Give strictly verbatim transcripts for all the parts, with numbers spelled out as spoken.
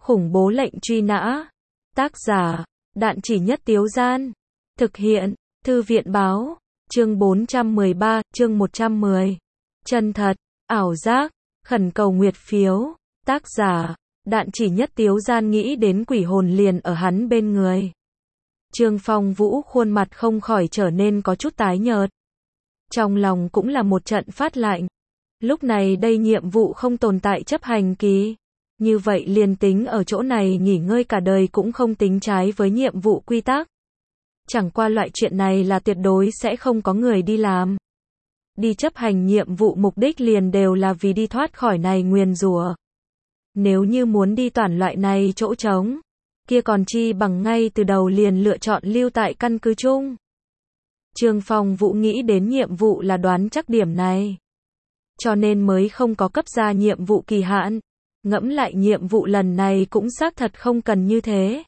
Khủng bố lệnh truy nã. Tác giả, Đạn Chỉ Nhất Tiếu Gian. Thực hiện, Thư viện báo. Chương bốn trăm mười ba, chương một trăm mười. Chân thật, ảo giác, khẩn cầu nguyệt phiếu. Tác giả, Đạn Chỉ Nhất Tiếu Gian nghĩ đến quỷ hồn liền ở hắn bên người. Trương Phong Vũ khuôn mặt không khỏi trở nên có chút tái nhợt. Trong lòng cũng là một trận phát lạnh. Lúc này đây nhiệm vụ không tồn tại chấp hành kỳ. Như vậy liền tính ở chỗ này nghỉ ngơi cả đời cũng không tính trái với nhiệm vụ quy tắc. Chẳng qua loại chuyện này là tuyệt đối sẽ không có người đi làm. Đi chấp hành nhiệm vụ mục đích liền đều là vì đi thoát khỏi này nguyền rủa. Nếu như muốn đi toàn loại này chỗ trống, kia còn chi bằng ngay từ đầu liền lựa chọn lưu tại căn cứ chung. Trương Phong Vũ nghĩ đến nhiệm vụ là đoán chắc điểm này. Cho nên mới không có cấp ra nhiệm vụ kỳ hạn. Ngẫm lại nhiệm vụ lần này cũng xác thật không cần như thế.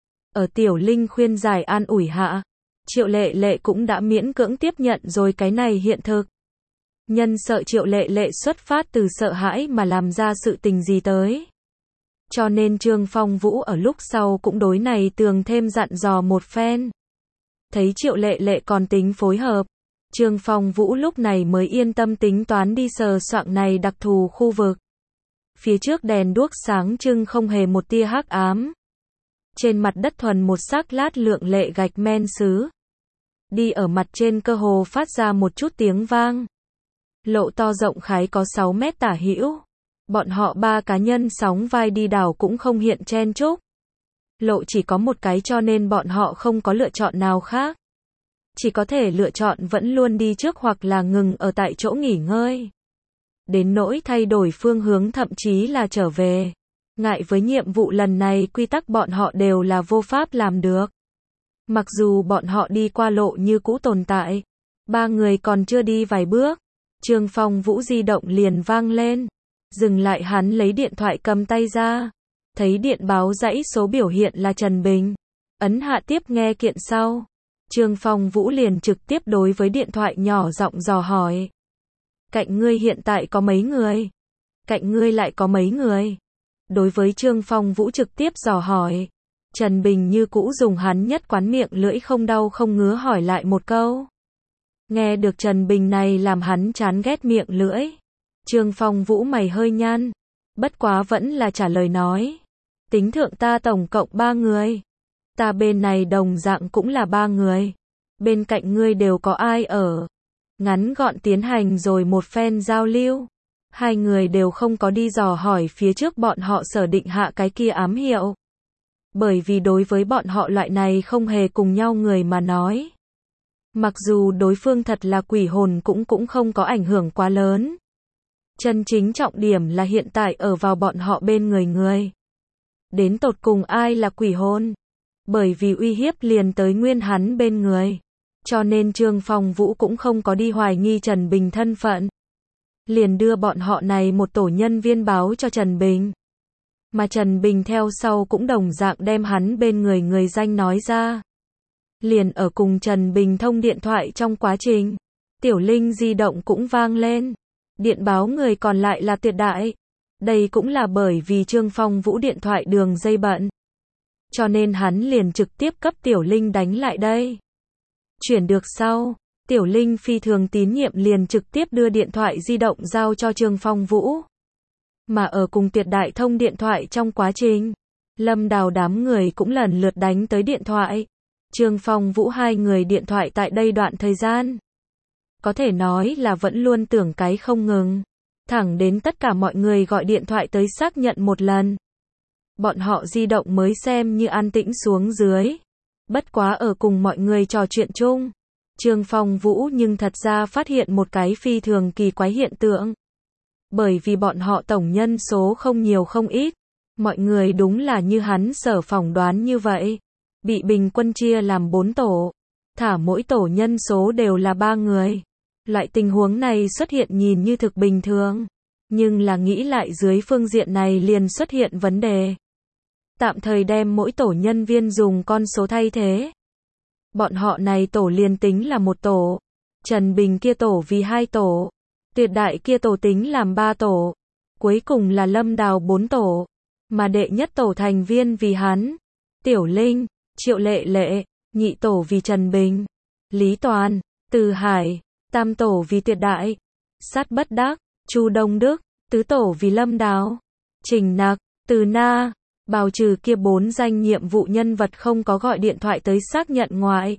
Ở Tiểu Linh khuyên giải an ủi hạ, Triệu Lệ Lệ cũng đã miễn cưỡng tiếp nhận rồi cái này hiện thực. Nhân sợ Triệu Lệ Lệ xuất phát từ sợ hãi mà làm ra sự tình gì tới. Cho nên Trương Phong Vũ ở lúc sau cũng đối này tường thêm dặn dò một phen. Thấy Triệu Lệ Lệ còn tính phối hợp, Trương Phong Vũ lúc này mới yên tâm tính toán đi sờ soạng này đặc thù khu vực. Phía trước đèn đuốc sáng trưng không hề một tia hắc ám. Trên mặt đất thuần một sắc lát lượng lệ gạch men sứ. Đi ở mặt trên cơ hồ phát ra một chút tiếng vang. Lộ to rộng khái có sáu mét tả hữu. Bọn họ ba cá nhân sóng vai đi đảo cũng không hiện chen chúc. Lộ chỉ có một cái cho nên bọn họ không có lựa chọn nào khác. Chỉ có thể lựa chọn vẫn luôn đi trước hoặc là ngừng ở tại chỗ nghỉ ngơi. Đến nỗi thay đổi phương hướng thậm chí là trở về. Ngại với nhiệm vụ lần này quy tắc bọn họ đều là vô pháp làm được. Mặc dù bọn họ đi qua lộ như cũ tồn tại. Ba người còn chưa đi vài bước. Trương Phong Vũ di động liền vang lên. Dừng lại hắn lấy điện thoại cầm tay ra. Thấy điện báo dãy số biểu hiện là Trần Bình. Ấn hạ tiếp nghe kiện sau. Trương Phong Vũ liền trực tiếp đối với điện thoại nhỏ giọng dò hỏi. Cạnh ngươi hiện tại có mấy người? Cạnh ngươi lại có mấy người? Đối với Trương Phong Vũ trực tiếp dò hỏi. Trần Bình như cũ dùng hắn nhất quán miệng lưỡi không đau không ngứa hỏi lại một câu. Nghe được Trần Bình này làm hắn chán ghét miệng lưỡi. Trương Phong Vũ mày hơi nhăn. Bất quá vẫn là trả lời nói. Tính thượng ta tổng cộng ba người. Ta bên này đồng dạng cũng là ba người. Bên cạnh ngươi đều có ai ở? Ngắn gọn tiến hành rồi một phen giao lưu. Hai người đều không có đi dò hỏi phía trước bọn họ sở định hạ cái kia ám hiệu. Bởi vì đối với bọn họ loại này không hề cùng nhau người mà nói. Mặc dù đối phương thật là quỷ hồn cũng cũng không có ảnh hưởng quá lớn. Chân chính trọng điểm là hiện tại ở vào bọn họ bên người người. Đến tột cùng ai là quỷ hồn? Bởi vì uy hiếp liền tới nguyên hắn bên người. Cho nên Trương Phong Vũ cũng không có đi hoài nghi Trần Bình thân phận. Liền đưa bọn họ này một tổ nhân viên báo cho Trần Bình. Mà Trần Bình theo sau cũng đồng dạng đem hắn bên người người danh nói ra. Liền ở cùng Trần Bình thông điện thoại trong quá trình. Tiểu Linh di động cũng vang lên. Điện báo người còn lại là Tuyệt Đại. Đây cũng là bởi vì Trương Phong Vũ điện thoại đường dây bận. Cho nên hắn liền trực tiếp cấp Tiểu Linh đánh lại đây. Chuyển được sau, Tiểu Linh phi thường tín nhiệm liền trực tiếp đưa điện thoại di động giao cho Trương Phong Vũ. Mà ở cùng Tuyệt Đại thông điện thoại trong quá trình, Lâm Đào đám người cũng lần lượt đánh tới điện thoại. Trương Phong Vũ hai người điện thoại tại đây đoạn thời gian. Có thể nói là vẫn luôn tưởng cái không ngừng. Thẳng đến tất cả mọi người gọi điện thoại tới xác nhận một lần. Bọn họ di động mới xem như an tĩnh xuống dưới. Bất quá ở cùng mọi người trò chuyện chung. Trương Phong Vũ nhưng thật ra phát hiện một cái phi thường kỳ quái hiện tượng. Bởi vì bọn họ tổng nhân số không nhiều không ít. Mọi người đúng là như hắn sở phỏng đoán như vậy. Bị bình quân chia làm bốn tổ. Thả mỗi tổ nhân số đều là ba người. Loại tình huống này xuất hiện nhìn như thực bình thường. Nhưng là nghĩ lại dưới phương diện này liền xuất hiện vấn đề. Tạm thời đem mỗi tổ nhân viên dùng con số thay thế. Bọn họ này tổ liền tính là một tổ. Trần Bình kia tổ vì hai tổ. Tuyệt Đại kia tổ tính làm ba tổ. Cuối cùng là Lâm Đào bốn tổ. mà đệ nhất tổ thành viên vì hắn, Tiểu Linh, Triệu Lệ Lệ, nhị tổ vì Trần Bình, Lý Toàn, Từ Hải, tam tổ vì Tuyệt Đại, Sát Bất Đắc, Chu Đông Đức, tứ tổ vì Lâm Đào, Trình Nặc, Từ Na, bào trừ kia bốn danh nhiệm vụ nhân vật không có gọi điện thoại tới xác nhận ngoại.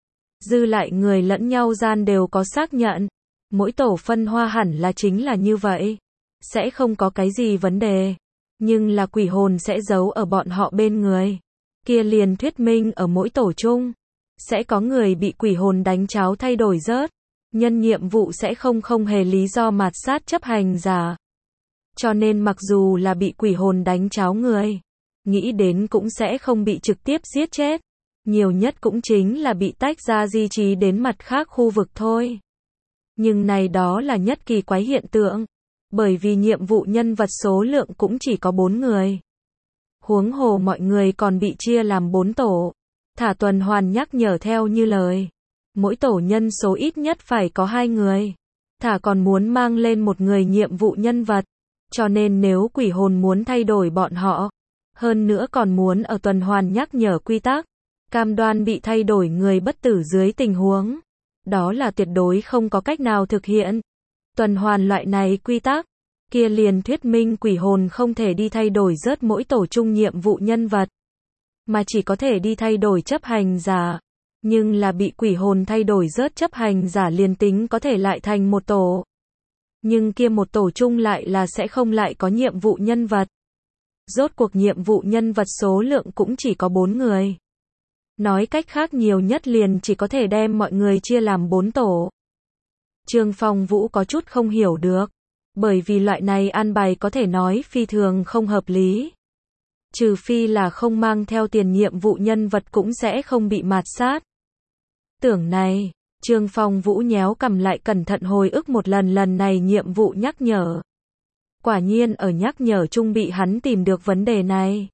Dư lại người lẫn nhau gian đều có xác nhận. Mỗi tổ phân hoa hẳn là chính là như vậy. Sẽ không có cái gì vấn đề. Nhưng là quỷ hồn sẽ giấu ở bọn họ bên người. Kia liền thuyết minh ở mỗi tổ chung. Sẽ có người bị quỷ hồn đánh cháo thay đổi rớt. Nhân nhiệm vụ sẽ không không hề lý do mạt sát chấp hành giả. Cho nên mặc dù là bị quỷ hồn đánh cháo người, nghĩ đến cũng sẽ không bị trực tiếp giết chết. Nhiều nhất cũng chính là bị tách ra di trí đến mặt khác khu vực thôi. Nhưng này đó là nhất kỳ quái hiện tượng. Bởi vì nhiệm vụ nhân vật số lượng cũng chỉ có bốn người. Huống hồ mọi người còn bị chia làm bốn tổ. Thả tuần hoàn nhắc nhở theo như lời. Mỗi tổ nhân số ít nhất phải có hai người. Thả còn muốn mang lên một người nhiệm vụ nhân vật. Cho nên nếu quỷ hồn muốn thay đổi bọn họ, hơn nữa còn muốn ở tuần hoàn nhắc nhở quy tắc, cam đoan bị thay đổi người bất tử dưới tình huống, đó là tuyệt đối không có cách nào thực hiện. Tuần hoàn loại này quy tắc, kia liền thuyết minh quỷ hồn không thể đi thay đổi rớt mỗi tổ chung nhiệm vụ nhân vật, mà chỉ có thể đi thay đổi chấp hành giả. Nhưng là bị quỷ hồn thay đổi rớt chấp hành giả liền tính có thể lại thành một tổ. Nhưng kia một tổ chung lại là sẽ không lại có nhiệm vụ nhân vật. Rốt cuộc nhiệm vụ nhân vật số lượng cũng chỉ có bốn người. Nói cách khác nhiều nhất liền chỉ có thể đem mọi người chia làm bốn tổ. Trương Phong Vũ có chút không hiểu được. Bởi vì loại này an bài có thể nói phi thường không hợp lý. Trừ phi là không mang theo tiền nhiệm vụ nhân vật cũng sẽ không bị mạt sát. Tưởng này, Trương Phong Vũ nhéo cầm lại cẩn thận hồi ức một lần lần này nhiệm vụ nhắc nhở. Quả nhiên ở nhắc nhở chung bị hắn tìm được vấn đề này.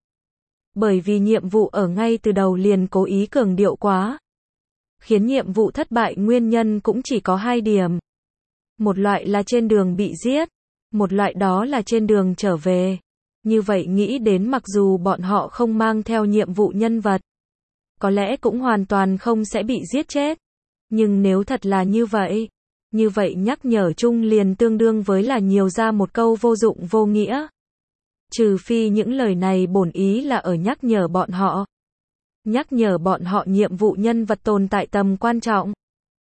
Bởi vì nhiệm vụ ở ngay từ đầu liền cố ý cường điệu quá. Khiến nhiệm vụ thất bại nguyên nhân cũng chỉ có hai điểm. Một loại là trên đường bị giết, một loại đó là trên đường trở về. Như vậy nghĩ đến mặc dù bọn họ không mang theo nhiệm vụ nhân vật, có lẽ cũng hoàn toàn không sẽ bị giết chết. Nhưng nếu thật là như vậy, như vậy nhắc nhở chung liền tương đương với là nhiều ra một câu vô dụng vô nghĩa. Trừ phi những lời này bổn ý là ở nhắc nhở bọn họ. Nhắc nhở bọn họ nhiệm vụ nhân vật tồn tại tầm quan trọng.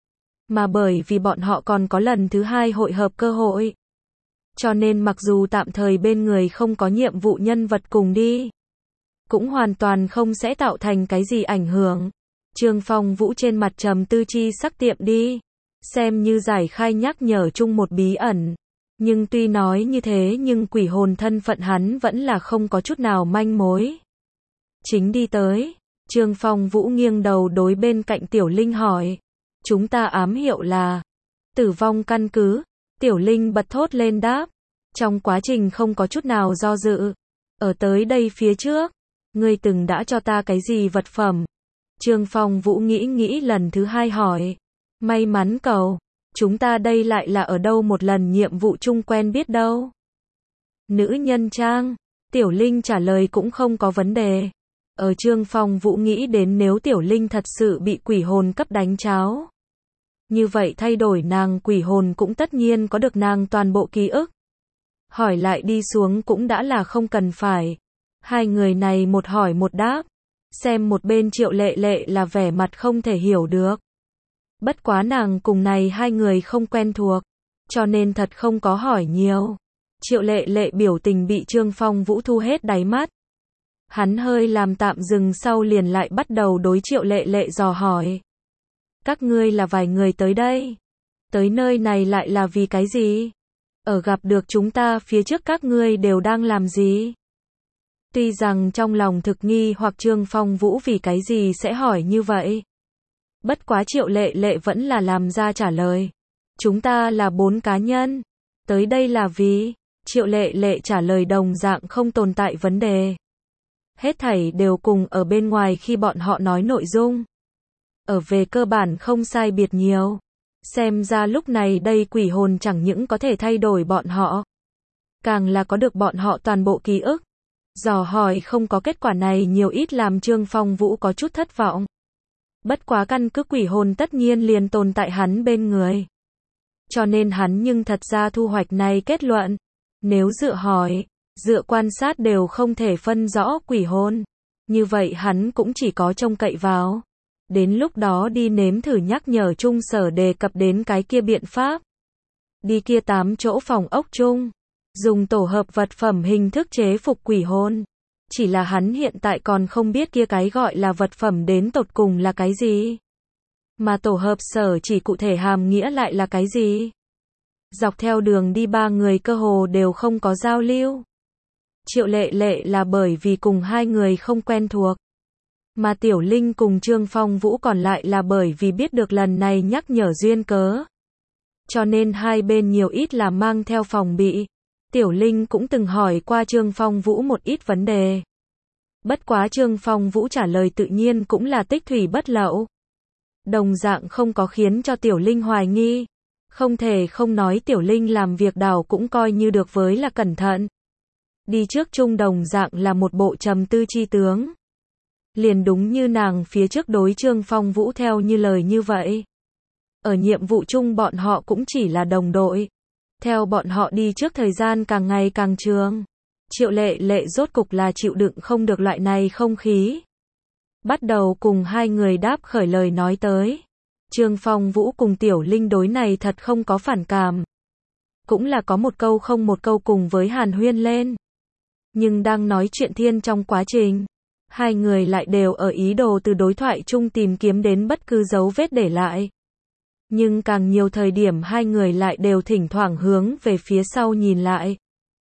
Mà bởi vì bọn họ còn có lần thứ hai hội hợp cơ hội. Cho nên mặc dù tạm thời bên người không có nhiệm vụ nhân vật cùng đi, cũng hoàn toàn không sẽ tạo thành cái gì ảnh hưởng. Trương Phong Vũ trên mặt trầm tư chi sắc tiệm đi. Xem như giải khai nhắc nhở chung một bí ẩn. Nhưng tuy nói như thế nhưng quỷ hồn thân phận hắn vẫn là không có chút nào manh mối. Chính đi tới, Trương Phong Vũ nghiêng đầu đối bên cạnh Tiểu Linh hỏi. Chúng ta ám hiệu là tử vong căn cứ. Tiểu Linh bật thốt lên đáp. Trong quá trình không có chút nào do dự. Ở tới đây phía trước, ngươi từng đã cho ta cái gì vật phẩm? Trương Phong Vũ nghĩ nghĩ lần thứ hai hỏi. May mắn cầu, chúng ta đây lại là ở đâu một lần nhiệm vụ chung quen biết đâu. Nữ nhân trang, Tiểu Linh trả lời cũng không có vấn đề. Ở Trương Phong Vũ nghĩ đến nếu Tiểu Linh thật sự bị quỷ hồn cấp đánh cháo. Như vậy thay đổi nàng quỷ hồn cũng tất nhiên có được nàng toàn bộ ký ức. Hỏi lại đi xuống cũng đã là không cần phải. Hai người này một hỏi một đáp. Xem một bên Triệu Lệ Lệ là vẻ mặt không thể hiểu được. Bất quá nàng cùng này hai người không quen thuộc. Cho nên thật không có hỏi nhiều. Triệu Lệ Lệ biểu tình bị Trương Phong Vũ thu hết đáy mắt. Hắn hơi làm tạm dừng sau liền lại bắt đầu đối Triệu Lệ Lệ dò hỏi. Các ngươi là vài người tới đây. Tới nơi này lại là vì cái gì? Ở gặp được chúng ta phía trước các ngươi đều đang làm gì? Tuy rằng trong lòng thực nghi hoặc Trương Phong Vũ vì cái gì sẽ hỏi như vậy. Bất quá Triệu Lệ Lệ vẫn là làm ra trả lời. Chúng ta là bốn cá nhân. Tới đây là vì... Triệu Lệ Lệ trả lời đồng dạng không tồn tại vấn đề. Hết thảy đều cùng ở bên ngoài khi bọn họ nói nội dung. Ở về cơ bản không sai biệt nhiều. Xem ra lúc này đây quỷ hồn chẳng những có thể thay đổi bọn họ. Càng là có được bọn họ toàn bộ ký ức. Dò hỏi không có kết quả này nhiều ít làm Trương Phong Vũ có chút thất vọng. Bất quá căn cứ quỷ hồn tất nhiên liền tồn tại hắn bên người. Cho nên hắn nhưng thật ra thu hoạch này kết luận. Nếu dựa hỏi, dựa quan sát đều không thể phân rõ quỷ hồn. Như vậy hắn cũng chỉ có trông cậy vào. Đến lúc đó đi nếm thử nhắc nhở Trung Sở đề cập đến cái kia biện pháp. Đi kia tám chỗ phòng ốc chung. Dùng tổ hợp vật phẩm hình thức chế phục quỷ hồn. Chỉ là hắn hiện tại còn không biết kia cái gọi là vật phẩm đến tột cùng là cái gì. Mà tổ hợp sở chỉ cụ thể hàm nghĩa lại là cái gì. Dọc theo đường đi ba người cơ hồ đều không có giao lưu. Triệu Lệ Lệ là bởi vì cùng hai người không quen thuộc. Mà Tiểu Linh cùng Trương Phong Vũ còn lại là bởi vì biết được lần này nhắc nhở duyên cớ. Cho nên hai bên nhiều ít là mang theo phòng bị. Tiểu Linh cũng từng hỏi qua Trương Phong Vũ một ít vấn đề. Bất quá Trương Phong Vũ trả lời tự nhiên cũng là tích thủy bất lậu. Đồng dạng không có khiến cho Tiểu Linh hoài nghi. Không thể không nói Tiểu Linh làm việc đảo cũng coi như được với là cẩn thận. Đi trước chung đồng dạng là một bộ trầm tư chi tướng. Liền đúng như nàng phía trước đối Trương Phong Vũ theo như lời như vậy. Ở nhiệm vụ chung bọn họ cũng chỉ là đồng đội. Theo bọn họ đi trước thời gian càng ngày càng trường. Triệu Lệ Lệ rốt cục là chịu đựng không được loại này không khí. Bắt đầu cùng hai người đáp khởi lời nói tới. Trương Phong Vũ cùng Tiểu Linh đối này thật không có phản cảm. Cũng là có một câu không một câu cùng với hàn huyên lên. Nhưng đang nói chuyện thiên trong quá trình. Hai người lại đều ở ý đồ từ đối thoại chung tìm kiếm đến bất cứ dấu vết để lại. Nhưng càng nhiều thời điểm hai người lại đều thỉnh thoảng hướng về phía sau nhìn lại.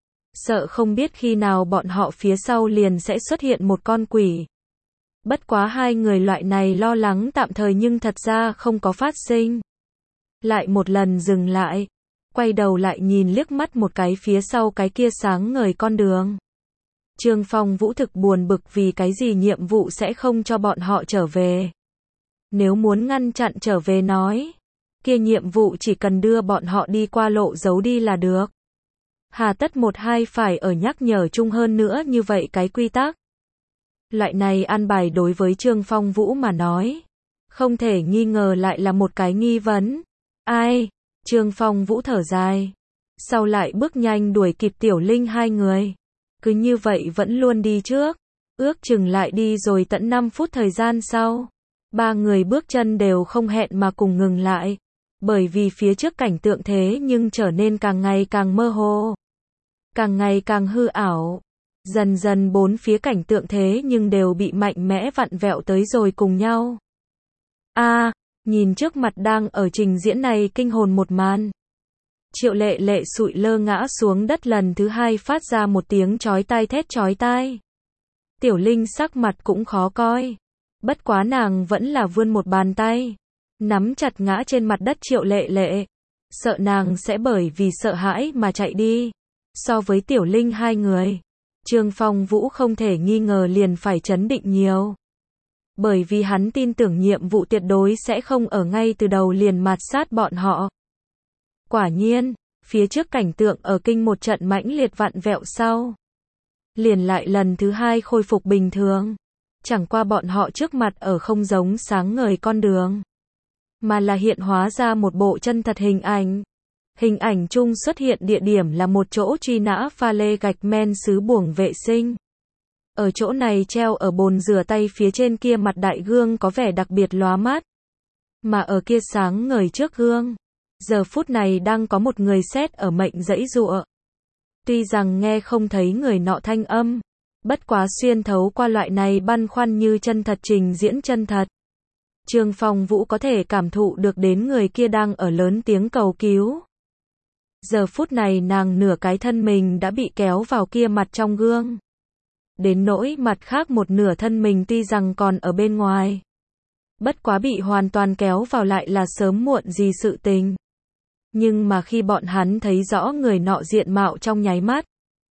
Sợ không biết khi nào bọn họ phía sau liền sẽ xuất hiện một con quỷ. Bất quá hai người loại này lo lắng tạm thời nhưng thật ra không có phát sinh. Lại một lần dừng lại. Quay đầu lại nhìn liếc mắt một cái phía sau cái kia sáng ngời con đường. Trương Phong Vũ thực buồn bực vì cái gì nhiệm vụ sẽ không cho bọn họ trở về. Nếu muốn ngăn chặn trở về nói. Kia nhiệm vụ chỉ cần đưa bọn họ đi qua lộ giấu đi là được. Hà tất một hai phải ở nhắc nhở chung hơn nữa như vậy cái quy tắc. Loại này an bài đối với Trương Phong Vũ mà nói. Không thể nghi ngờ lại là một cái nghi vấn. Ai? Trương Phong Vũ thở dài. Sau lại bước nhanh đuổi kịp Tiểu Linh hai người. Cứ như vậy vẫn luôn đi trước. Ước chừng lại đi rồi tận năm phút thời gian sau. Ba người bước chân đều không hẹn mà cùng ngừng lại. Bởi vì phía trước cảnh tượng thế nhưng trở nên càng ngày càng mơ hồ. Càng ngày càng hư ảo. Dần dần bốn phía cảnh tượng thế nhưng đều bị mạnh mẽ vặn vẹo tới rồi cùng nhau. A, à, nhìn trước mặt đang ở trình diễn này kinh hồn một màn. Triệu Lệ Lệ sụi lơ ngã xuống đất lần thứ hai phát ra một tiếng chói tai thét chói tai. Tiểu Linh sắc mặt cũng khó coi. Bất quá nàng vẫn là vươn một bàn tay. Nắm chặt ngã trên mặt đất Triệu Lệ Lệ. Sợ nàng sẽ bởi vì sợ hãi mà chạy đi. So với Tiểu Linh hai người. Trương Phong Vũ không thể nghi ngờ liền phải chấn định nhiều. Bởi vì hắn tin tưởng nhiệm vụ tuyệt đối sẽ không ở ngay từ đầu liền mạt sát bọn họ. Quả nhiên, phía trước cảnh tượng ở kinh một trận mãnh liệt vặn vẹo sau. Liền lại lần thứ hai khôi phục bình thường. Chẳng qua bọn họ trước mặt ở không giống sáng ngời con đường. Mà là hiện hóa ra một bộ chân thật hình ảnh. Hình ảnh chung xuất hiện địa điểm là một chỗ truy nã pha lê gạch men xứ buồng vệ sinh. Ở chỗ này treo ở bồn rửa tay phía trên kia mặt đại gương có vẻ đặc biệt lóa mắt. Mà ở kia sáng ngời trước gương. Giờ phút này đang có một người sét ở mệnh giãy giụa. Tuy rằng nghe không thấy người nọ thanh âm. Bất quá xuyên thấu qua loại này băn khoăn như chân thật trình diễn chân thật. Trương Phong Vũ có thể cảm thụ được đến người kia đang ở lớn tiếng cầu cứu. Giờ phút này nàng nửa cái thân mình đã bị kéo vào kia mặt trong gương. Đến nỗi mặt khác một nửa thân mình tuy rằng còn ở bên ngoài. Bất quá bị hoàn toàn kéo vào lại là sớm muộn gì sự tình. Nhưng mà khi bọn hắn thấy rõ người nọ diện mạo trong nháy mắt.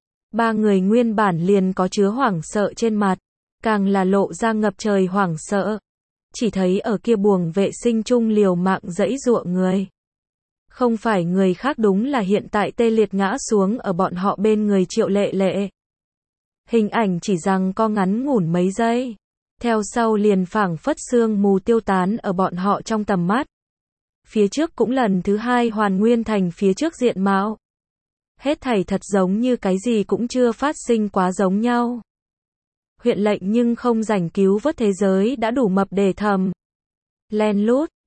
Ba người nguyên bản liền có chứa hoảng sợ trên mặt. Càng là lộ ra ngập trời hoảng sợ. Chỉ thấy ở kia buồng vệ sinh chung liều mạng giãy giụa người. Không phải người khác đúng là hiện tại tê liệt ngã xuống ở bọn họ bên người Triệu Lệ Lệ. Hình ảnh chỉ rằng co ngắn ngủn mấy giây. Theo sau liền phảng phất sương mù tiêu tán ở bọn họ trong tầm mắt. Phía trước cũng lần thứ hai hoàn nguyên thành phía trước diện mạo. Hết thảy thật giống như cái gì cũng chưa phát sinh quá giống nhau. Huyện lệnh nhưng không rảnh cứu vớt thế giới đã đủ mập để thầm. Len lút,